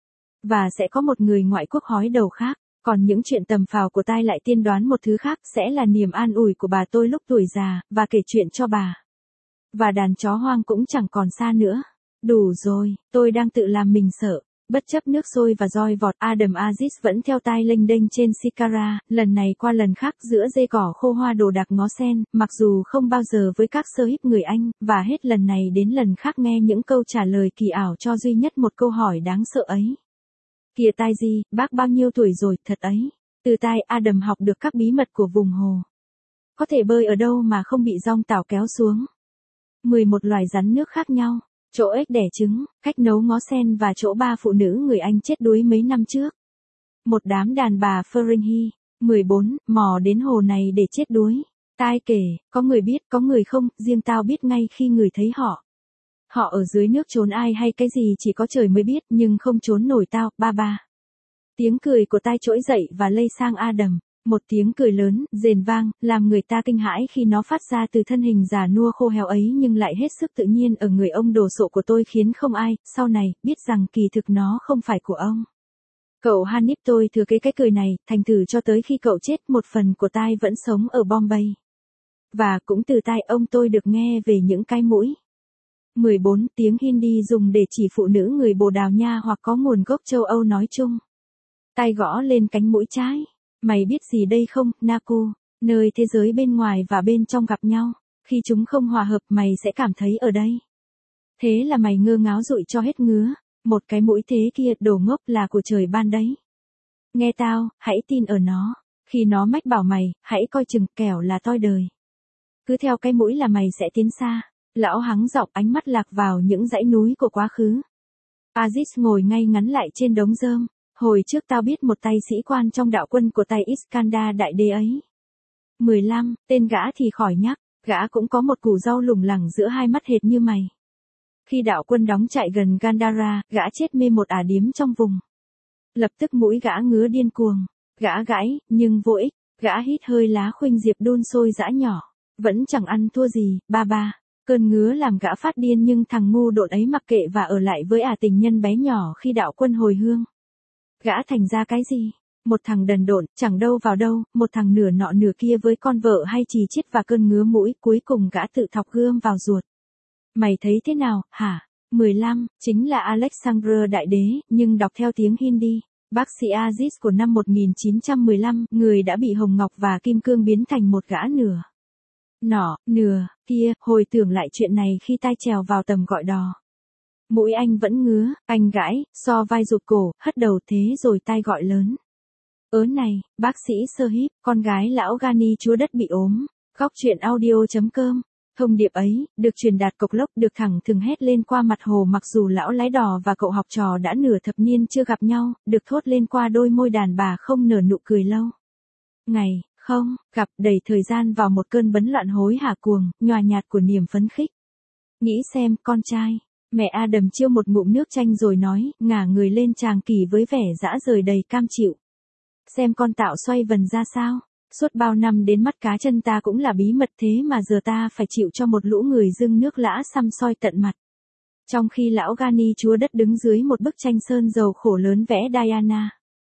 Và sẽ có một người ngoại quốc hói đầu khác, còn những chuyện tầm phào của tai lại tiên đoán một thứ khác sẽ là niềm an ủi của bà tôi lúc tuổi già, và kể chuyện cho bà. Và đàn chó hoang cũng chẳng còn xa nữa. Đủ rồi, tôi đang tự làm mình sợ. Bất chấp nước sôi và roi vọt, Adam Aziz vẫn theo tai lênh đênh trên Sikara, lần này qua lần khác giữa dê cỏ khô hoa đồ đạc ngó sen, mặc dù không bao giờ với các sơ híp người Anh, và hết lần này đến lần khác nghe những câu trả lời kỳ ảo cho duy nhất một câu hỏi đáng sợ ấy. Kìa tai gì, bác bao nhiêu tuổi rồi, thật ấy. Từ tai Adam học được các bí mật của vùng hồ. Có thể bơi ở đâu mà không bị dong tảo kéo xuống. mười một loài rắn nước khác nhau. Chỗ ếch đẻ trứng, cách nấu ngó sen và chỗ ba phụ nữ người Anh chết đuối mấy năm trước. Một đám đàn bà Ferengi. mười bốn, mò đến hồ này để chết đuối. Tai kể, có người biết, có người không, riêng tao biết ngay khi người thấy họ. Họ ở dưới nước trốn ai hay cái gì chỉ có trời mới biết, nhưng không trốn nổi tao, ba ba. Tiếng cười của tai trỗi dậy và lây sang Adam. Một tiếng cười lớn, rền vang, làm người ta kinh hãi khi nó phát ra từ thân hình già nua khô héo ấy nhưng lại hết sức tự nhiên ở người ông đồ sộ của tôi khiến không ai, sau này, biết rằng kỳ thực nó không phải của ông. Cậu Hanif tôi thừa kế cái cười này, thành thử cho tới khi cậu chết một phần của tai vẫn sống ở Bombay. Và cũng từ tai ông tôi được nghe về những cái mũi. mười bốn tiếng Hindi dùng để chỉ phụ nữ người Bồ Đào Nha hoặc có nguồn gốc châu Âu nói chung. Tai gõ lên cánh mũi trái. Mày biết gì đây không, Naku? Nơi thế giới bên ngoài và bên trong gặp nhau. Khi chúng không hòa hợp mày sẽ cảm thấy ở đây. Thế là mày ngơ ngáo rụi cho hết ngứa. Một cái mũi thế kia đồ ngốc là của trời ban đấy. Nghe tao, hãy tin ở nó. Khi nó mách bảo mày, hãy coi chừng kẻo là toi đời. Cứ theo cái mũi là mày sẽ tiến xa. Lão hắng giọng ánh mắt lạc vào những dãy núi của quá khứ. Aziz ngồi ngay ngắn lại trên đống rơm. Hồi trước tao biết một tay sĩ quan trong đạo quân của tay Iskandar đại đế ấy. mười lăm, tên gã thì khỏi nhắc, gã cũng có một củ rau lủng lẳng giữa hai mắt hệt như mày. Khi đạo quân đóng trại gần Gandhara, gã chết mê một ả điếm trong vùng. Lập tức mũi gã ngứa điên cuồng, gã gãi, nhưng vô ích, gã hít hơi lá khuynh diệp đun sôi dã nhỏ, vẫn chẳng ăn thua gì, ba ba. Cơn ngứa làm gã phát điên nhưng thằng ngu độn ấy mặc kệ và ở lại với ả tình nhân bé nhỏ khi đạo quân hồi hương. Gã thành ra cái gì? Một thằng đần độn, chẳng đâu vào đâu, một thằng nửa nọ nửa kia với con vợ hay chì chít và cơn ngứa mũi, cuối cùng gã tự thọc gươm vào ruột. Mày thấy thế nào, hả? mười lăm, chính là Alexander đại đế, nhưng đọc theo tiếng Hindi. Bác sĩ Aziz của năm một nghìn chín trăm mười lăm, người đã bị hồng ngọc và kim cương biến thành một gã nửa nọ, nửa kia, hồi tưởng lại chuyện này khi tai trèo vào tầm gọi đò. Mũi anh vẫn ngứa, anh gãi, so vai rụt cổ, hất đầu thế rồi tai gọi lớn. Ớ này, bác sĩ Sơ Híp, con gái lão Ghani chúa đất bị ốm. Góc truyện audio chấm com. Thông điệp ấy, được truyền đạt cộc lốc được thẳng thừng hét lên qua mặt hồ mặc dù lão lái đò và cậu học trò đã nửa thập niên chưa gặp nhau, được thốt lên qua đôi môi đàn bà không nở nụ cười lâu. Ngày, không, gặp đầy thời gian vào một cơn bấn loạn hối hả cuồng, nhòa nhạt của niềm phấn khích. Nghĩ xem, con trai. Mẹ Adam chiêu một ngụm nước chanh rồi nói, ngả người lên tràng kỳ với vẻ dã rời đầy cam chịu. Xem con tạo xoay vần ra sao. Suốt bao năm đến mắt cá chân ta cũng là bí mật thế mà giờ ta phải chịu cho một lũ người dưng nước lã xăm soi tận mặt. Trong khi lão Ghani chúa đất đứng dưới một bức tranh sơn dầu khổ lớn vẽ Diana.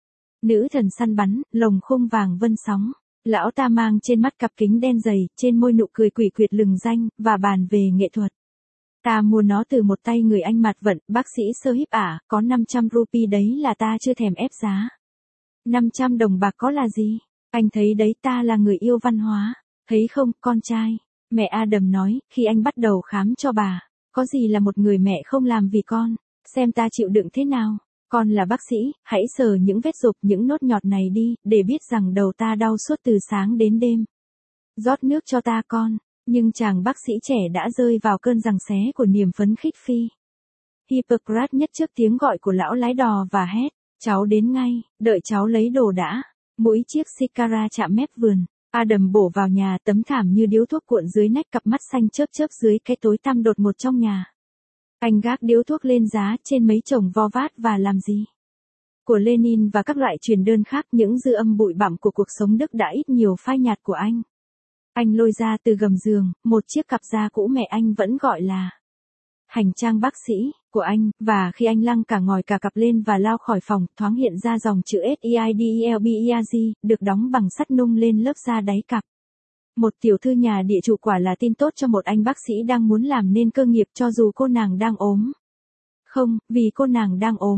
Nữ thần săn bắn, lồng khung vàng vân sóng. Lão ta mang trên mắt cặp kính đen dày, trên môi nụ cười quỷ quyệt lừng danh, và bàn về nghệ thuật. Ta mua nó từ một tay người Anh mạt vận, bác sĩ Sơ Híp ả, có năm trăm rupee đấy là ta chưa thèm ép giá. năm trăm đồng bạc có là gì? Anh thấy đấy ta là người yêu văn hóa. Thấy không, con trai? Mẹ Adam nói, khi anh bắt đầu khám cho bà. Có gì là một người mẹ không làm vì con? Xem ta chịu đựng thế nào? Con là bác sĩ, hãy sờ những vết rộp những nốt nhọt này đi, để biết rằng đầu ta đau suốt từ sáng đến đêm. Rót nước cho ta con. Nhưng chàng bác sĩ trẻ đã rơi vào cơn giằng xé của niềm phấn khích phi. Hippocrates nhất trước tiếng gọi của lão lái đò và hét, cháu đến ngay, đợi cháu lấy đồ đã. Mũi chiếc Sikara chạm mép vườn, Adam bổ vào nhà tấm thảm như điếu thuốc cuộn dưới nách cặp mắt xanh chớp chớp dưới cái tối tăm đột ngột trong nhà. Anh gác điếu thuốc lên giá trên mấy chồng vo vát và làm gì? Của Lenin và các loại truyền đơn khác những dư âm bụi bặm của cuộc sống Đức đã ít nhiều phai nhạt của anh. Anh lôi ra từ gầm giường, một chiếc cặp da cũ mẹ anh vẫn gọi là hành trang bác sĩ của anh, và khi anh lăng cả ngòi cả cặp lên và lao khỏi phòng, thoáng hiện ra dòng chữ S E I D E L B E R G, được đóng bằng sắt nung lên lớp da đáy cặp. Một tiểu thư nhà địa chủ quả là tin tốt cho một anh bác sĩ đang muốn làm nên cơ nghiệp cho dù cô nàng đang ốm. Không, vì cô nàng đang ốm,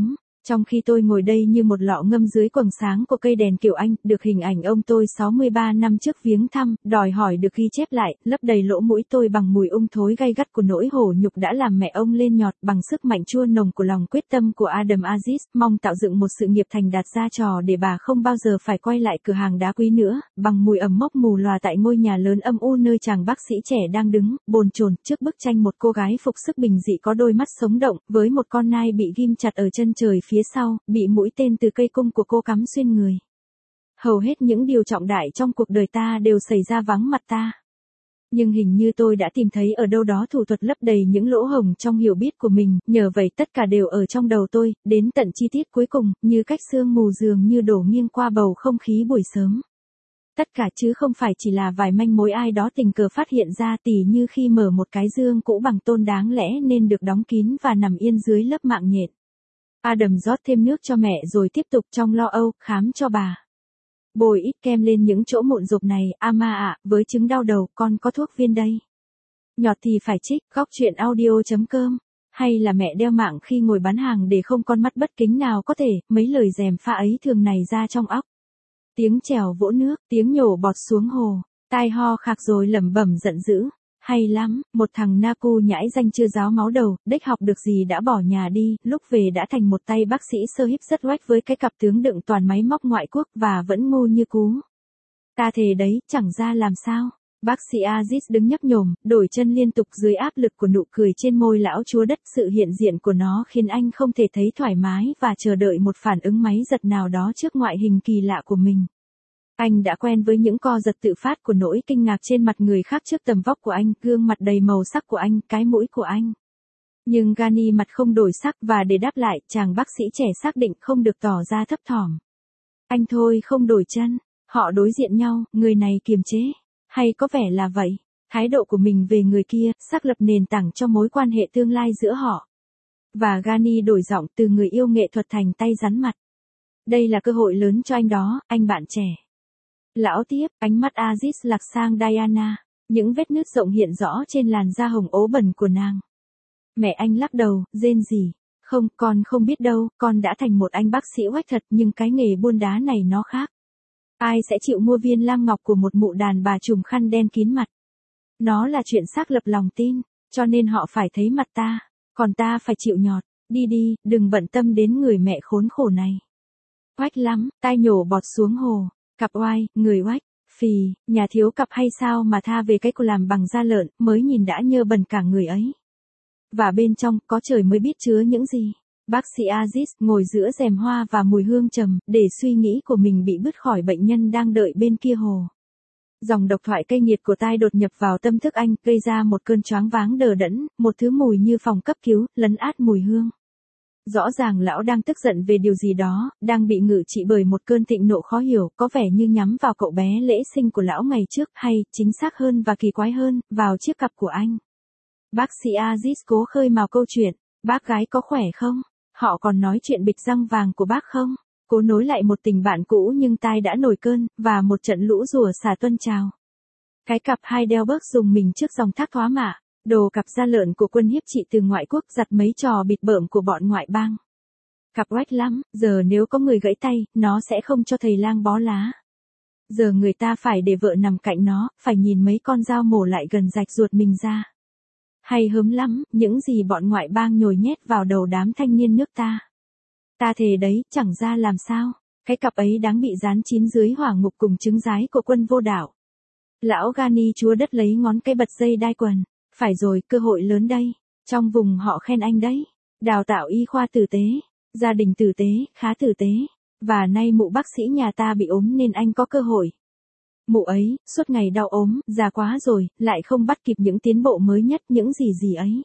Trong khi tôi ngồi đây như một lọ ngâm dưới quầng sáng của cây đèn kiểu Anh, được hình ảnh ông tôi sáu mươi ba năm trước viếng thăm, đòi hỏi được ghi chép lại, lấp đầy lỗ mũi tôi bằng mùi ung thối gay gắt của nỗi hổ nhục đã làm mẹ ông lên nhọt, bằng sức mạnh chua nồng của lòng quyết tâm của Adam Aziz, mong tạo dựng một sự nghiệp thành đạt ra trò để bà không bao giờ phải quay lại cửa hàng đá quý nữa, bằng mùi ẩm mốc mù lòa tại ngôi nhà lớn âm u nơi chàng bác sĩ trẻ đang đứng, bồn chồn, trước bức tranh một cô gái phục sức bình dị có đôi mắt sống động, với một con nai bị ghim chặt ở chân trời phía sau, bị mũi tên từ cây cung của cô cắm xuyên người. Hầu hết những điều trọng đại trong cuộc đời ta đều xảy ra vắng mặt ta. Nhưng hình như tôi đã tìm thấy ở đâu đó thủ thuật lấp đầy những lỗ hổng trong hiểu biết của mình, nhờ vậy tất cả đều ở trong đầu tôi, đến tận chi tiết cuối cùng, như cách sương mù dường như đổ nghiêng qua bầu không khí buổi sớm. Tất cả chứ không phải chỉ là vài manh mối ai đó tình cờ phát hiện ra, tỉ như khi mở một cái dương cũ bằng tôn đáng lẽ nên được đóng kín và nằm yên dưới lớp mạng nhện. Adam rót thêm nước cho mẹ rồi tiếp tục trong lo âu, khám cho bà. Bôi ít kem lên những chỗ mụn rộp này, Ama ạ, với chứng đau đầu, con có thuốc viên đây. Nhọt thì phải trích, góc chuyện audio chấm com. Hay là mẹ đeo mạng khi ngồi bán hàng để không con mắt bất kính nào có thể, mấy lời dèm pha ấy thường này ra trong óc. Tiếng chèo vỗ nước, tiếng nhổ bọt xuống hồ, tai ho khạc rồi lẩm bẩm giận dữ. Hay lắm, một thằng Naku nhãi danh chưa ráo máu đầu, đếch học được gì đã bỏ nhà đi, lúc về đã thành một tay bác sĩ sơ híp rất oách với cái cặp tướng đựng toàn máy móc ngoại quốc và vẫn ngu như cú. Ta thề đấy, chẳng ra làm sao. Bác sĩ Aziz đứng nhấp nhổm, đổi chân liên tục dưới áp lực của nụ cười trên môi lão chúa đất, sự hiện diện của nó khiến anh không thể thấy thoải mái và chờ đợi một phản ứng máy giật nào đó trước ngoại hình kỳ lạ của mình. Anh đã quen với những co giật tự phát của nỗi kinh ngạc trên mặt người khác trước tầm vóc của anh, gương mặt đầy màu sắc của anh, cái mũi của anh. Nhưng Gani mặt không đổi sắc và để đáp lại, chàng bác sĩ trẻ xác định không được tỏ ra thấp thỏm. Anh thôi không đổi chân, họ đối diện nhau, người này kiềm chế, hay có vẻ là vậy. Thái độ của mình về người kia, xác lập nền tảng cho mối quan hệ tương lai giữa họ. Và Gani đổi giọng từ người yêu nghệ thuật thành tay rắn mặt. Đây là cơ hội lớn cho anh đó, anh bạn trẻ. Lão tiếp, ánh mắt Aziz lạc sang Diana, những vết nứt rộng hiện rõ trên làn da hồng ố bẩn của nàng. Mẹ anh lắc đầu, rên rỉ. Không, con không biết đâu, con đã thành một anh bác sĩ oách thật nhưng cái nghề buôn đá này nó khác. Ai sẽ chịu mua viên lam ngọc của một mụ đàn bà trùm khăn đen kín mặt? Nó là chuyện xác lập lòng tin, cho nên họ phải thấy mặt ta, còn ta phải chịu nhọt. Đi đi, đừng bận tâm đến người mẹ khốn khổ này. Oách lắm, tai nhổ bọt xuống hồ. Cặp oai, người oách, phì, nhà thiếu cặp hay sao mà tha về cái cô làm bằng da lợn, mới nhìn đã nhơ bẩn cả người ấy. Và bên trong, có trời mới biết chứa những gì. Bác sĩ Aziz ngồi giữa rèm hoa và mùi hương trầm, để suy nghĩ của mình bị bứt khỏi bệnh nhân đang đợi bên kia hồ. Dòng độc thoại cay nghiệt của tai đột nhập vào tâm thức anh, gây ra một cơn choáng váng đờ đẫn, một thứ mùi như phòng cấp cứu, lấn át mùi hương. Rõ ràng lão đang tức giận về điều gì đó, đang bị ngự trị bởi một cơn thịnh nộ khó hiểu, có vẻ như nhắm vào cậu bé lễ sinh của lão ngày trước, hay, chính xác hơn và kỳ quái hơn, vào chiếc cặp của anh. Bác sĩ Aziz cố khơi mào câu chuyện, bác gái có khỏe không? Họ còn nói chuyện bịch răng vàng của bác không? Cố nối lại một tình bạn cũ nhưng tai đã nổi cơn, và một trận lũ rùa xả tuân trào. Cái cặp Heidelberg dùng mình trước dòng thác thoá mạ. Đồ cặp da lợn của quân hiếp trị từ ngoại quốc, giặt mấy trò bịt bợm của bọn ngoại bang. Cặp oách lắm, giờ nếu có người gãy tay, nó sẽ không cho thầy lang bó lá. Giờ người ta phải để vợ nằm cạnh nó, phải nhìn mấy con dao mổ lại gần rạch ruột mình ra. Hay hớm lắm, những gì bọn ngoại bang nhồi nhét vào đầu đám thanh niên nước ta. Ta thề đấy, chẳng ra làm sao, cái cặp ấy đáng bị dán chín dưới hỏa ngục cùng trứng giái của quân vô đạo. Lão Gani chúa đất lấy ngón cây bật dây đai quần. Phải rồi, cơ hội lớn đây. Trong vùng họ khen anh đấy. Đào tạo y khoa tử tế. Gia đình tử tế, khá tử tế. Và nay mụ bác sĩ nhà ta bị ốm nên anh có cơ hội. Mụ ấy, suốt ngày đau ốm, già quá rồi, lại không bắt kịp những tiến bộ mới nhất, những gì gì ấy.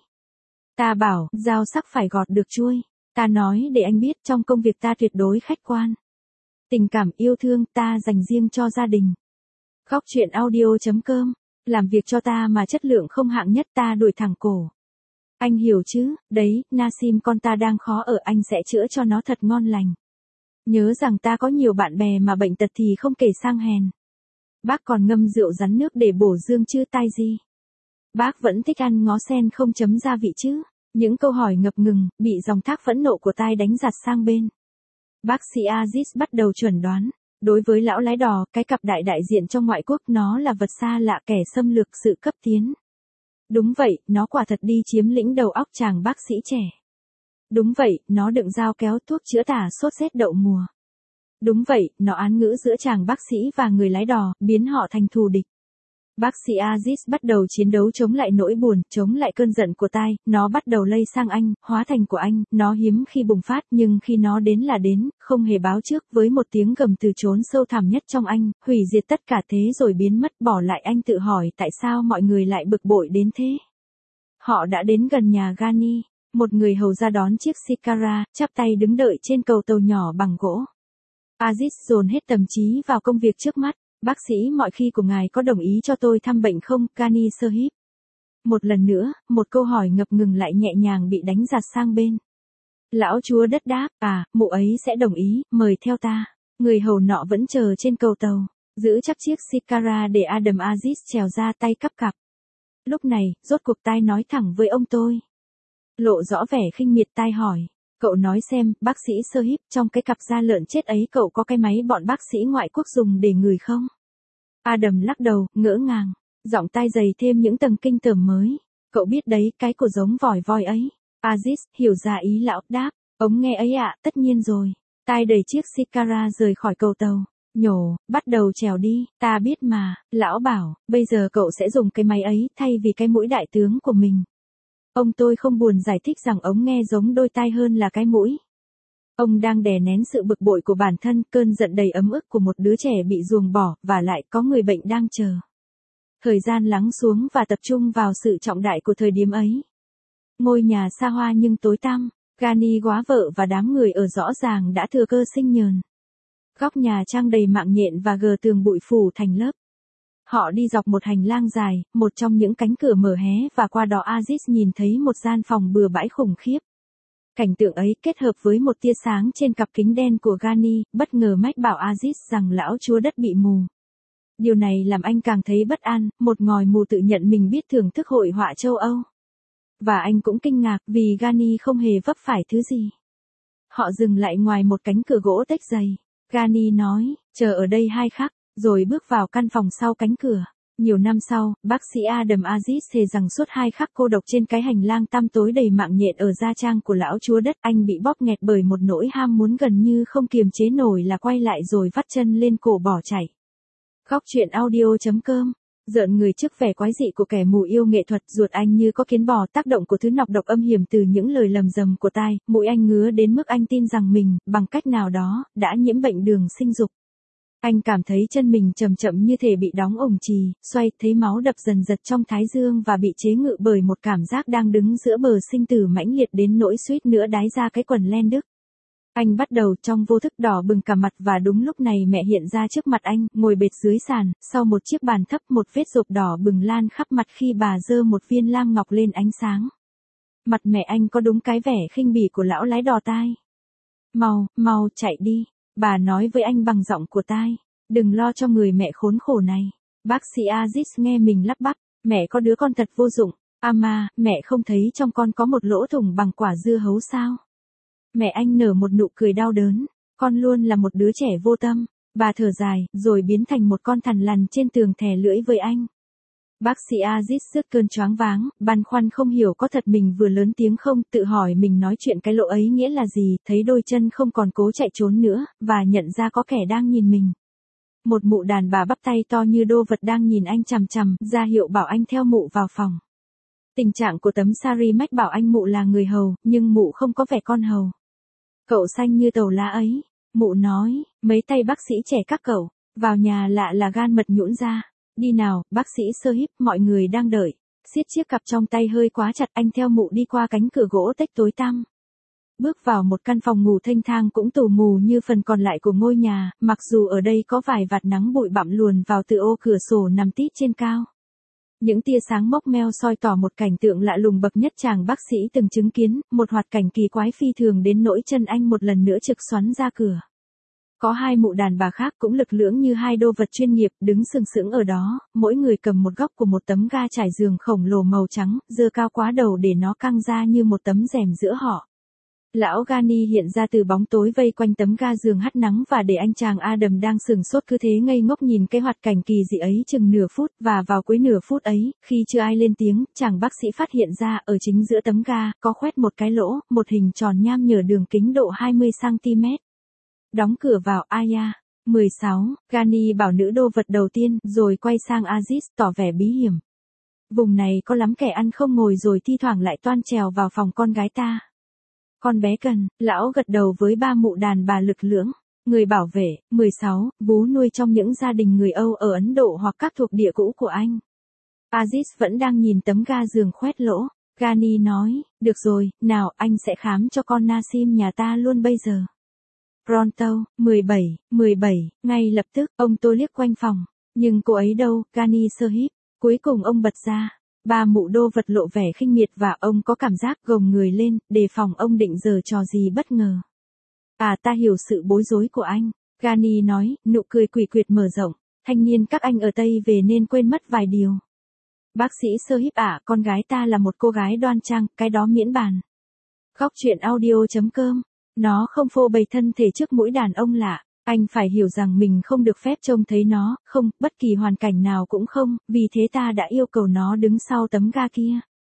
Ta bảo, dao sắc phải gọt được chuôi. Ta nói để anh biết trong công việc ta tuyệt đối khách quan. Tình cảm yêu thương ta dành riêng cho gia đình. Góc chuyện audio chấm com. Làm việc cho ta mà chất lượng không hạng nhất ta đuổi thẳng cổ. Anh hiểu chứ, đấy, Nasim con ta đang khó ở, anh sẽ chữa cho nó thật ngon lành. Nhớ rằng ta có nhiều bạn bè mà bệnh tật thì không kể sang hèn. Bác còn ngâm rượu rắn nước để bổ dương chứ tai gì. Bác vẫn thích ăn ngó sen không chấm gia vị chứ. Những câu hỏi ngập ngừng, bị dòng thác phẫn nộ của tai đánh giặt sang bên. Bác sĩ Aziz bắt đầu chuẩn đoán. Đối với lão lái đò, cái cặp đại đại diện trong ngoại quốc nó là vật xa lạ, kẻ xâm lược sự cấp tiến. Đúng vậy, nó quả thật đi chiếm lĩnh đầu óc chàng bác sĩ trẻ. Đúng vậy, nó đựng dao kéo thuốc chữa tả sốt rét đậu mùa. Đúng vậy, nó án ngữ giữa chàng bác sĩ và người lái đò, biến họ thành thù địch. Bác sĩ Aziz bắt đầu chiến đấu chống lại nỗi buồn, chống lại cơn giận của tai, nó bắt đầu lây sang anh, hóa thành của anh, nó hiếm khi bùng phát nhưng khi nó đến là đến, không hề báo trước, với một tiếng gầm từ chốn sâu thẳm nhất trong anh, hủy diệt tất cả thế rồi biến mất, bỏ lại anh tự hỏi tại sao mọi người lại bực bội đến thế. Họ đã đến gần nhà Ghani, một người hầu ra đón chiếc Sikara, chắp tay đứng đợi trên cầu tàu nhỏ bằng gỗ. Aziz dồn hết tâm trí vào công việc trước mắt. Bác sĩ, mọi khi của ngài có đồng ý cho tôi thăm bệnh không, Ghani Sahib? Một lần nữa, một câu hỏi ngập ngừng lại nhẹ nhàng bị đánh giặt sang bên. Lão chúa đất đáp, à, mụ ấy sẽ đồng ý, mời theo ta. Người hầu nọ vẫn chờ trên cầu tàu, giữ chắc chiếc Sikara để Adam Aziz trèo ra, tay cắp cặp. Lúc này, rốt cuộc tai nói thẳng với ông tôi. Lộ rõ vẻ khinh miệt, tai hỏi. Cậu nói xem, bác sĩ Sahib, trong cái cặp da lợn chết ấy cậu có cái máy bọn bác sĩ ngoại quốc dùng để ngửi không? Adam lắc đầu, ngỡ ngàng. Giọng tai dày thêm những tầng kinh tởm mới. Cậu biết đấy, cái của giống vòi voi ấy. Aziz hiểu ra ý lão, đáp. Ông nghe ấy ạ, à, tất nhiên rồi. Tai đẩy chiếc Sikara rời khỏi cầu tàu. Nhổ, bắt đầu trèo đi, ta biết mà. Lão bảo, bây giờ cậu sẽ dùng cái máy ấy thay vì cái mũi đại tướng của mình. Ông tôi không buồn giải thích rằng ống nghe giống đôi tai hơn là cái mũi. Ông đang đè nén sự bực bội của bản thân, cơn giận đầy ấm ức của một đứa trẻ bị ruồng bỏ, và lại có người bệnh đang chờ. Thời gian lắng xuống và tập trung vào sự trọng đại của thời điểm ấy. Ngôi nhà xa hoa nhưng tối tăm, Ghani góa vợ và đám người ở rõ ràng đã thừa cơ sinh nhờn. Góc nhà trang đầy mạng nhện và gờ tường bụi phủ thành lớp. Họ đi dọc một hành lang dài, một trong những cánh cửa mở hé và qua đó Aziz nhìn thấy một gian phòng bừa bãi khủng khiếp. Cảnh tượng ấy kết hợp với một tia sáng trên cặp kính đen của Ghani, bất ngờ mách bảo Aziz rằng lão chúa đất bị mù. Điều này làm anh càng thấy bất an, một ngòi mù tự nhận mình biết thưởng thức hội họa châu Âu. Và anh cũng kinh ngạc vì Ghani không hề vấp phải thứ gì. Họ dừng lại ngoài một cánh cửa gỗ tếch dày. Ghani nói, chờ ở đây hai khắc. Rồi bước vào căn phòng sau cánh cửa. Nhiều năm sau, bác sĩ Adam Aziz thề rằng suốt hai khắc cô độc trên cái hành lang tăm tối đầy mạng nhện ở gia trang của lão chúa đất, anh bị bóp nghẹt bởi một nỗi ham muốn gần như không kiềm chế nổi là quay lại rồi vắt chân lên cổ bỏ chạy. Góc truyện audio chấm com. Rợn người trước vẻ quái dị của kẻ mù yêu nghệ thuật, ruột anh như có kiến bò, tác động của thứ nọc độc âm hiểm từ những lời lầm rầm của tai, mũi anh ngứa đến mức anh tin rằng mình, bằng cách nào đó, đã nhiễm bệnh đường sinh dục. Anh cảm thấy chân mình chậm chậm như thể bị đóng ổng chì, xoay, thấy máu đập dần dật trong thái dương và bị chế ngự bởi một cảm giác đang đứng giữa bờ sinh tử mãnh liệt đến nỗi suýt nữa đái ra cái quần len đức. Anh bắt đầu trong vô thức đỏ bừng cả mặt và đúng lúc này mẹ hiện ra trước mặt anh, ngồi bệt dưới sàn, sau một chiếc bàn thấp, một vết rộp đỏ bừng lan khắp mặt khi bà giơ một viên lam ngọc lên ánh sáng. Mặt mẹ anh có đúng cái vẻ khinh bỉ của lão lái đò tai. Mau, mau, chạy đi. Bà nói với anh bằng giọng của tai, đừng lo cho người mẹ khốn khổ này. Bác sĩ Aziz nghe mình lắp bắp, mẹ có đứa con thật vô dụng, Ama, mẹ không thấy trong con có một lỗ thủng bằng quả dưa hấu sao? Mẹ anh nở một nụ cười đau đớn, con luôn là một đứa trẻ vô tâm. Bà thở dài, rồi biến thành một con thằn lằn trên tường thè lưỡi với anh. Bác sĩ Aziz sướt cơn choáng váng, băn khoăn không hiểu có thật mình vừa lớn tiếng không, tự hỏi mình nói chuyện cái lỗ ấy nghĩa là gì, thấy đôi chân không còn cố chạy trốn nữa, và nhận ra có kẻ đang nhìn mình. Một mụ đàn bà bắp tay to như đô vật đang nhìn anh chằm chằm, ra hiệu bảo anh theo mụ vào phòng. Tình trạng của tấm sari mách bảo anh mụ là người hầu, nhưng mụ không có vẻ con hầu. Cậu xanh như tàu lá ấy, mụ nói, mấy tay bác sĩ trẻ các cậu, vào nhà lạ là gan mật nhũn ra. Đi nào, bác sĩ Sahib, mọi người đang đợi. Siết chiếc cặp trong tay hơi quá chặt, anh theo mụ đi qua cánh cửa gỗ tếch tối tăm. Bước vào một căn phòng ngủ thênh thang cũng tù mù như phần còn lại của ngôi nhà, mặc dù ở đây có vài vạt nắng bụi bặm luồn vào từ ô cửa sổ nằm tít trên cao. Những tia sáng mốc meo soi tỏ một cảnh tượng lạ lùng bậc nhất chàng bác sĩ từng chứng kiến, một hoạt cảnh kỳ quái phi thường đến nỗi chân anh một lần nữa trực xoắn ra cửa. Có hai mụ đàn bà khác cũng lực lưỡng như hai đô vật chuyên nghiệp đứng sừng sững ở đó, mỗi người cầm một góc của một tấm ga trải giường khổng lồ màu trắng, dơ cao quá đầu để nó căng ra như một tấm rèm giữa họ. Lão Gani hiện ra từ bóng tối vây quanh tấm ga giường hắt nắng và để anh chàng Adam đang sừng sốt cứ thế ngây ngốc nhìn cái hoạt cảnh kỳ dị ấy chừng nửa phút, và vào cuối nửa phút ấy, khi chưa ai lên tiếng, chàng bác sĩ phát hiện ra ở chính giữa tấm ga, có khoét một cái lỗ, một hình tròn nham nhở đường kính độ hai mươi xăng ti mét. Đóng cửa vào, Aya. mười sáu, Gani bảo nữ đô vật đầu tiên, rồi quay sang Aziz, tỏ vẻ bí hiểm. Vùng này có lắm kẻ ăn không ngồi rồi thi thoảng lại toan trèo vào phòng con gái ta. Con bé cần, lão gật đầu với ba mụ đàn bà lực lưỡng. Người bảo vệ, mười sáu, vú nuôi trong những gia đình người Âu ở Ấn Độ hoặc các thuộc địa cũ của anh. Aziz vẫn đang nhìn tấm ga giường khoét lỗ. Gani nói, được rồi, nào anh sẽ khám cho con Nasim nhà ta luôn bây giờ. Pronto, mười bảy, mười bảy, ngay lập tức, ông tôi liếc quanh phòng. Nhưng cô ấy đâu, Gani Sahib. Cuối cùng ông bật ra. Ba mụ đô vật lộ vẻ khinh miệt và ông có cảm giác gồng người lên, đề phòng ông định giở trò gì bất ngờ. À ta hiểu sự bối rối của anh. Gani nói, nụ cười quỷ quyệt mở rộng. Thanh niên các anh ở Tây về nên quên mất vài điều. Bác sĩ Sahib ạ, con gái ta là một cô gái đoan trang, cái đó miễn bàn. Góc truyện audio chấm com. Nó không phô bày thân thể trước mũi đàn ông lạ. Anh phải hiểu rằng mình không được phép trông thấy nó, không, bất kỳ hoàn cảnh nào cũng không, vì thế ta đã yêu cầu nó đứng sau tấm ga kia.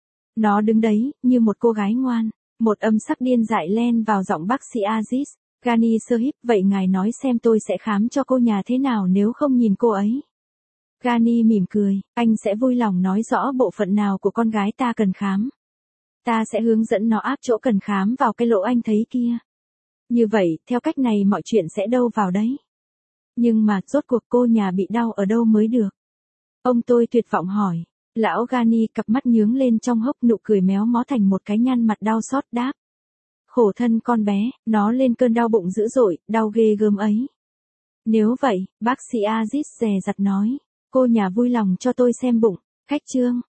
Nó đứng đấy, như một cô gái ngoan. Một âm sắc điên dại len vào giọng bác sĩ Aziz. Gani Sahib, vậy ngài nói xem tôi sẽ khám cho cô nhà thế nào nếu không nhìn cô ấy. Gani mỉm cười, anh sẽ vui lòng nói rõ bộ phận nào của con gái ta cần khám. Ta sẽ hướng dẫn nó áp chỗ cần khám vào cái lỗ anh thấy kia. Như vậy, theo cách này mọi chuyện sẽ đâu vào đấy. Nhưng mà, rốt cuộc cô nhà bị đau ở đâu mới được? Ông tôi tuyệt vọng hỏi. Lão Gani cặp mắt nhướng lên trong hốc, nụ cười méo mó thành một cái nhăn mặt đau xót đáp. Khổ thân con bé, nó lên cơn đau bụng dữ dội, đau ghê gớm ấy. Nếu vậy, bác sĩ Aziz dè dặt nói, cô nhà vui lòng cho tôi xem bụng. Khách trương,